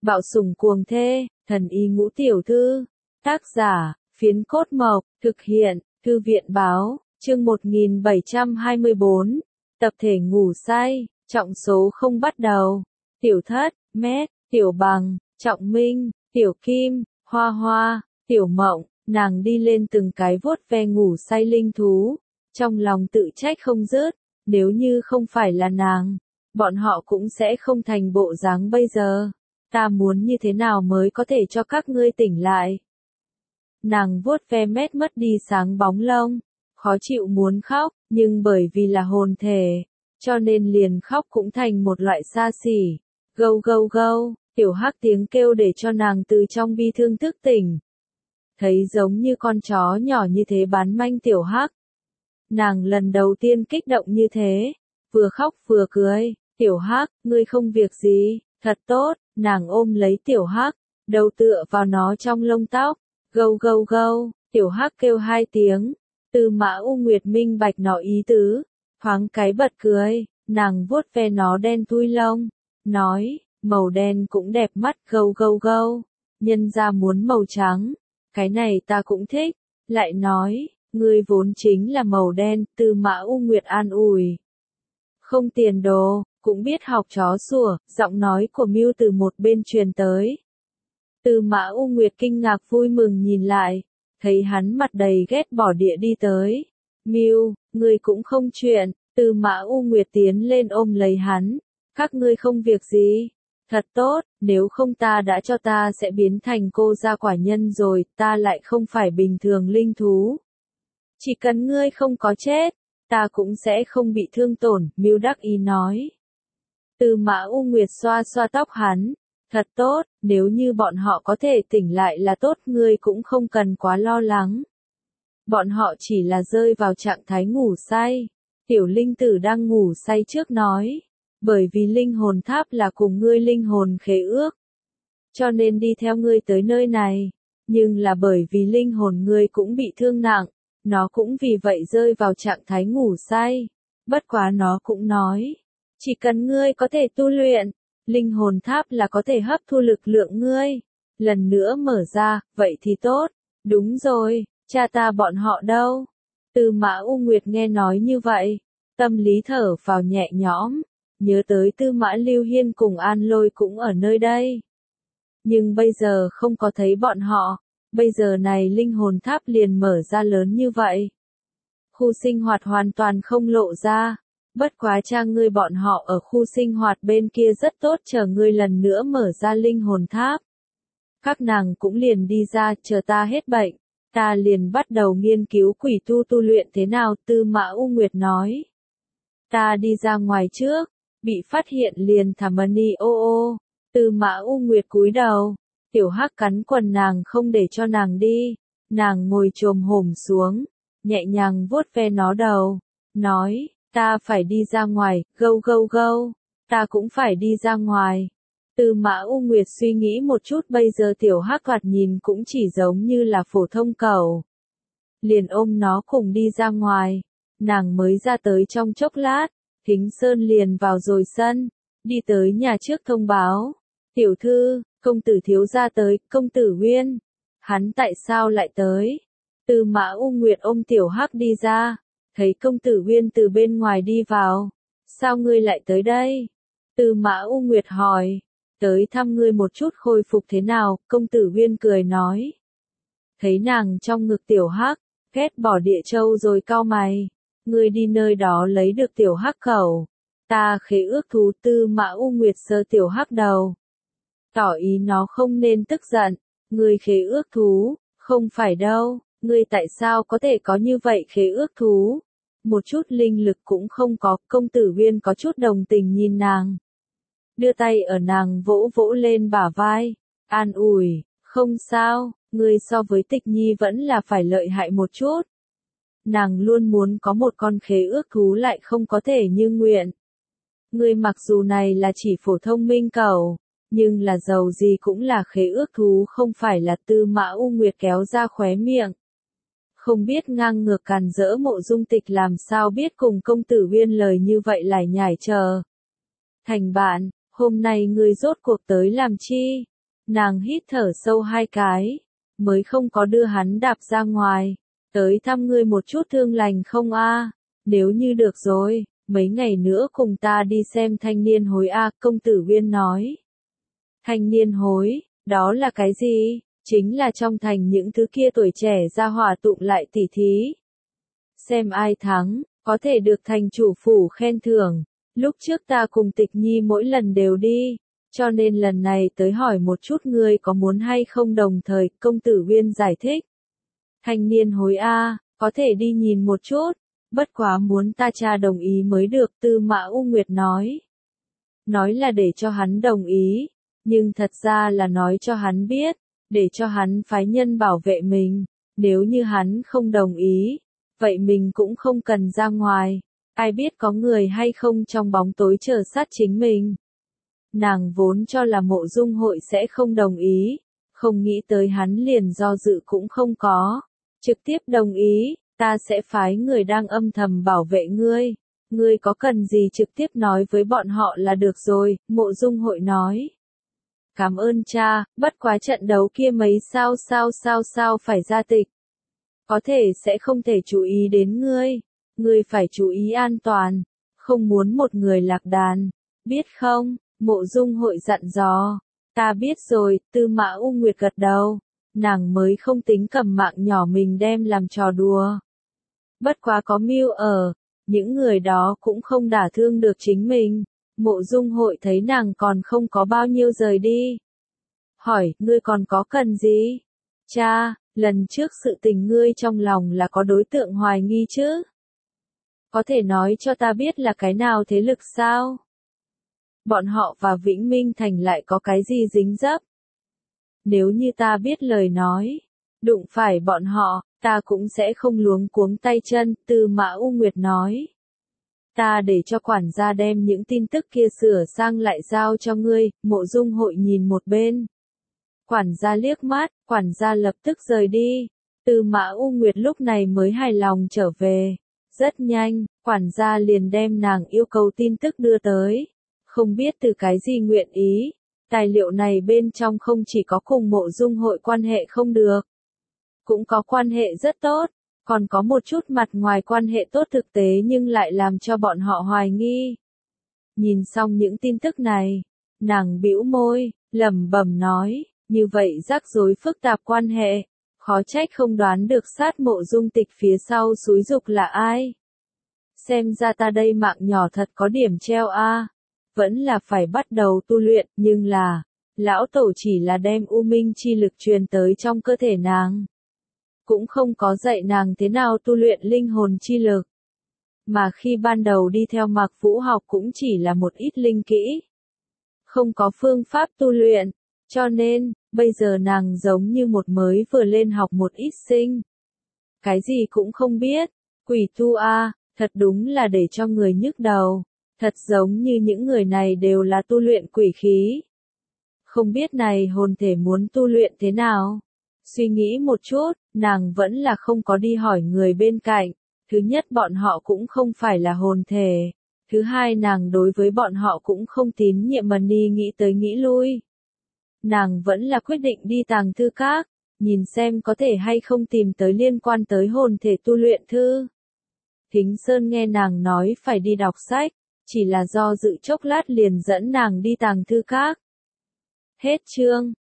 Bạo sủng cuồng thê, thần y ngũ tiểu thư. Tác giả, Phiến Cốt Mộc, thực hiện, Thư viện báo, chương 1724. Tập thể ngủ say, trọng số không bắt đầu. Tiểu Thất, Mét, Tiểu Bằng, Trọng Minh, Tiểu Kim, Hoa Hoa, Tiểu Mộng, nàng đi lên từng cái vuốt ve ngủ say linh thú. Trong lòng tự trách không dứt, nếu như không phải là nàng, bọn họ cũng sẽ không thành bộ dáng bây giờ. Ta muốn như thế nào mới có thể cho các ngươi tỉnh lại? Nàng vuốt ve Mét mất đi sáng bóng lông, khó chịu muốn khóc, nhưng bởi vì là hồn thể, cho nên liền khóc cũng thành một loại xa xỉ. Gâu gâu gâu, Tiểu Hắc tiếng kêu để cho nàng từ trong bi thương thức tỉnh. Thấy giống như con chó nhỏ như thế bán manh Tiểu Hắc. Nàng lần đầu tiên kích động như thế, vừa khóc vừa cười. Tiểu Hắc, ngươi không việc gì, thật tốt. Nàng ôm lấy Tiểu Hắc, đầu tựa vào nó trong lông tóc. Gâu gâu gâu, Tiểu Hắc kêu hai tiếng. Tư Mã U Nguyệt minh bạch nó ý tứ, thoáng cái bật cười, nàng vuốt ve nó đen thui lông, nói, màu đen cũng đẹp mắt. Gâu gâu gâu, nhân ra muốn màu trắng, cái này ta cũng thích. Lại nói, ngươi vốn chính là màu đen. Tư Mã U Nguyệt an ủi. Không tiền đồ, cũng biết học chó sủa. Giọng nói của Mưu từ một bên truyền tới. Tư Mã U Nguyệt kinh ngạc vui mừng nhìn lại, thấy hắn mặt đầy ghét bỏ địa đi tới. Mưu, ngươi cũng không chuyện. Tư Mã U Nguyệt tiến lên ôm lấy hắn. Các ngươi không việc gì. Thật tốt, nếu không ta đã cho ta sẽ biến thành cô gia quả nhân rồi, ta lại không phải bình thường linh thú. Chỉ cần ngươi không có chết, ta cũng sẽ không bị thương tổn. Mưu đắc ý nói. Tư Mã U Nguyệt xoa xoa tóc hắn. Thật tốt, nếu như bọn họ có thể tỉnh lại là tốt, ngươi cũng không cần quá lo lắng. Bọn họ chỉ là rơi vào trạng thái ngủ say. Tiểu linh tử đang ngủ say trước nói. Bởi vì linh hồn tháp là cùng ngươi linh hồn khế ước, cho nên đi theo ngươi tới nơi này. Nhưng là bởi vì linh hồn ngươi cũng bị thương nặng, nó cũng vì vậy rơi vào trạng thái ngủ say. Bất quá nó cũng nói, chỉ cần ngươi có thể tu luyện, linh hồn tháp là có thể hấp thu lực lượng ngươi. Lần nữa mở ra, vậy thì tốt. Đúng rồi, cha ta bọn họ đâu? Tư Mã U Nguyệt nghe nói như vậy, tâm lý thở phào nhẹ nhõm, nhớ tới Tư Mã Lưu Hiên cùng An Lôi cũng ở nơi đây. Nhưng bây giờ không có thấy bọn họ, bây giờ này linh hồn tháp liền mở ra lớn như vậy. Khu sinh hoạt hoàn toàn không lộ ra. Bất quá cha ngươi bọn họ ở khu sinh hoạt bên kia rất tốt, chờ ngươi lần nữa mở ra linh hồn tháp. Các nàng cũng liền đi ra, chờ ta hết bệnh, ta liền bắt đầu nghiên cứu quỷ tu luyện thế nào. Tư Mã U Nguyệt nói. Ta đi ra ngoài trước, bị phát hiện liền thả mani ô ô. Tư Mã U Nguyệt cúi đầu, Tiểu Hắc cắn quần nàng không để cho nàng đi. Nàng ngồi chồm hổm xuống, nhẹ nhàng vuốt ve nó đầu, nói. Ta phải đi ra ngoài. Gâu gâu gâu, ta cũng phải đi ra ngoài. Tư Mã U Nguyệt suy nghĩ một chút, bây giờ Tiểu Hắc thoạt nhìn cũng chỉ giống như là phổ thông cẩu. Liền ôm nó cùng đi ra ngoài. Nàng mới ra tới trong chốc lát, Thính Sơn liền vào rồi sân, đi tới nhà trước thông báo. Tiểu thư, công tử thiếu gia tới. Công tử Uyên, hắn tại sao lại tới? Tư Mã U Nguyệt ôm Tiểu Hắc đi ra. Thấy công tử Uyên từ bên ngoài đi vào. Sao ngươi lại tới đây? Tư Mã U Nguyệt hỏi. Tới thăm ngươi một chút khôi phục thế nào. Công tử Uyên cười nói. Thấy nàng trong ngực Tiểu Hắc, ghét bỏ địa châu rồi cau mày. Ngươi đi nơi đó lấy được Tiểu Hắc khẩu. Ta khế ước thú. Tư Mã U Nguyệt sờ Tiểu Hắc đầu, tỏ ý nó không nên tức giận. Ngươi khế ước thú? Không phải đâu. Ngươi tại sao có thể có như vậy khế ước thú? Một chút linh lực cũng không có. Công tử Uyên có chút đồng tình nhìn nàng, đưa tay ở nàng vỗ vỗ lên bả vai, an ủi. Không sao, ngươi so với Tịch Nhi vẫn là phải lợi hại một chút. Nàng luôn muốn có một con khế ước thú lại không có thể như nguyện. Ngươi mặc dù này là chỉ phổ thông minh cẩu, nhưng là dầu gì cũng là khế ước thú không phải là. Tư Mã U Nguyệt kéo ra khóe miệng. Không biết ngang ngược càn rỡ Mộ Dung Tịch làm sao biết cùng công tử Uyên lời như vậy lải nhải chờ. Thành bạn, hôm nay ngươi rốt cuộc tới làm chi? Nàng hít thở sâu 2 cái, mới không có đưa hắn đạp ra ngoài. Tới thăm ngươi một chút thương lành không a? Nếu như được rồi, mấy ngày nữa cùng ta đi xem thanh niên hối a, công tử Uyên nói. Thanh niên hối, đó là cái gì? Chính là trong thành những thứ kia tuổi trẻ ra hỏa tụng lại tỉ thí. Xem ai thắng, có thể được thành chủ phủ khen thưởng. Lúc trước ta cùng Tịch Nhi mỗi lần đều đi, cho nên lần này tới hỏi một chút ngươi có muốn hay không đồng thời, công tử Uyên giải thích. Thanh niên hối a, có thể đi nhìn một chút, bất quá muốn ta cha đồng ý mới được, Tư Mã U Nguyệt nói. Nói là để cho hắn đồng ý, nhưng thật ra là nói cho hắn biết, để cho hắn phái nhân bảo vệ mình, nếu như hắn không đồng ý, vậy mình cũng không cần ra ngoài, ai biết có người hay không trong bóng tối chờ sát chính mình. Nàng vốn cho là Mộ Dung Hội sẽ không đồng ý, không nghĩ tới hắn liền do dự cũng không có, trực tiếp đồng ý, ta sẽ phái người đang âm thầm bảo vệ ngươi, ngươi có cần gì trực tiếp nói với bọn họ là được rồi, Mộ Dung Hội nói. Cảm ơn cha, bất quá trận đấu kia mấy sao phải ra tịch. Có thể sẽ không thể chú ý đến ngươi phải chú ý an toàn, không muốn một người lạc đàn, biết không, Mộ Dung Hội dặn dò, ta biết rồi, Tư Mã U Nguyệt gật đầu, nàng mới không tính cầm mạng nhỏ mình đem làm trò đùa. Bất quá có mưu ở, những người đó cũng không đả thương được chính mình. Mộ Dung Hội thấy nàng còn không có bao nhiêu rời đi. Hỏi, ngươi còn có cần gì? Cha, lần trước sự tình ngươi trong lòng là có đối tượng hoài nghi chứ? Có thể nói cho ta biết là cái nào thế lực sao? Bọn họ và Vĩnh Minh Thành lại có cái gì dính dấp? Nếu như ta biết lời nói, đụng phải bọn họ, ta cũng sẽ không luống cuống tay chân, Tư Mã U Nguyệt nói. Ta để cho quản gia đem những tin tức kia sửa sang lại giao cho ngươi, Mộ Dung Hội nhìn một bên. Quản gia liếc mắt, quản gia lập tức rời đi. Tư Mã U Nguyệt lúc này mới hài lòng trở về. Rất nhanh, quản gia liền đem nàng yêu cầu tin tức đưa tới. Không biết từ cái gì nguyện ý. Tài liệu này bên trong không chỉ có cùng Mộ Dung Hội quan hệ không được, cũng có quan hệ rất tốt, còn có một chút mặt ngoài quan hệ tốt thực tế nhưng lại làm cho bọn họ hoài nghi. Nhìn xong những tin tức này, nàng bĩu môi, lẩm bẩm nói, như vậy rắc rối phức tạp quan hệ, khó trách không đoán được sát Mộ Dung Tịch phía sau xúi dục là ai. Xem ra ta đây mạng nhỏ thật có điểm treo a, vẫn là phải bắt đầu tu luyện, nhưng là, lão tổ chỉ là đem U Minh chi lực truyền tới trong cơ thể nàng. Cũng không có dạy nàng thế nào tu luyện linh hồn chi lực. Mà khi ban đầu đi theo Mạc Vũ học cũng chỉ là một ít linh kỹ. Không có phương pháp tu luyện, cho nên, bây giờ nàng giống như một mới vừa lên học một ít sinh. Cái gì cũng không biết, quỷ tu a, thật đúng là để cho người nhức đầu, thật giống như những người này đều là tu luyện quỷ khí. Không biết này hồn thể muốn tu luyện thế nào? Suy nghĩ một chút, nàng vẫn là không có đi hỏi người bên cạnh. Thứ nhất bọn họ cũng không phải là hồn thể. Thứ hai nàng đối với bọn họ cũng không tín nhiệm mà đi nghĩ tới nghĩ lui. Nàng vẫn là quyết định đi tàng thư các, nhìn xem có thể hay không tìm tới liên quan tới hồn thể tu luyện thư. Thính Sơn nghe nàng nói phải đi đọc sách, chỉ là do dự chốc lát liền dẫn nàng đi tàng thư các. Hết chương.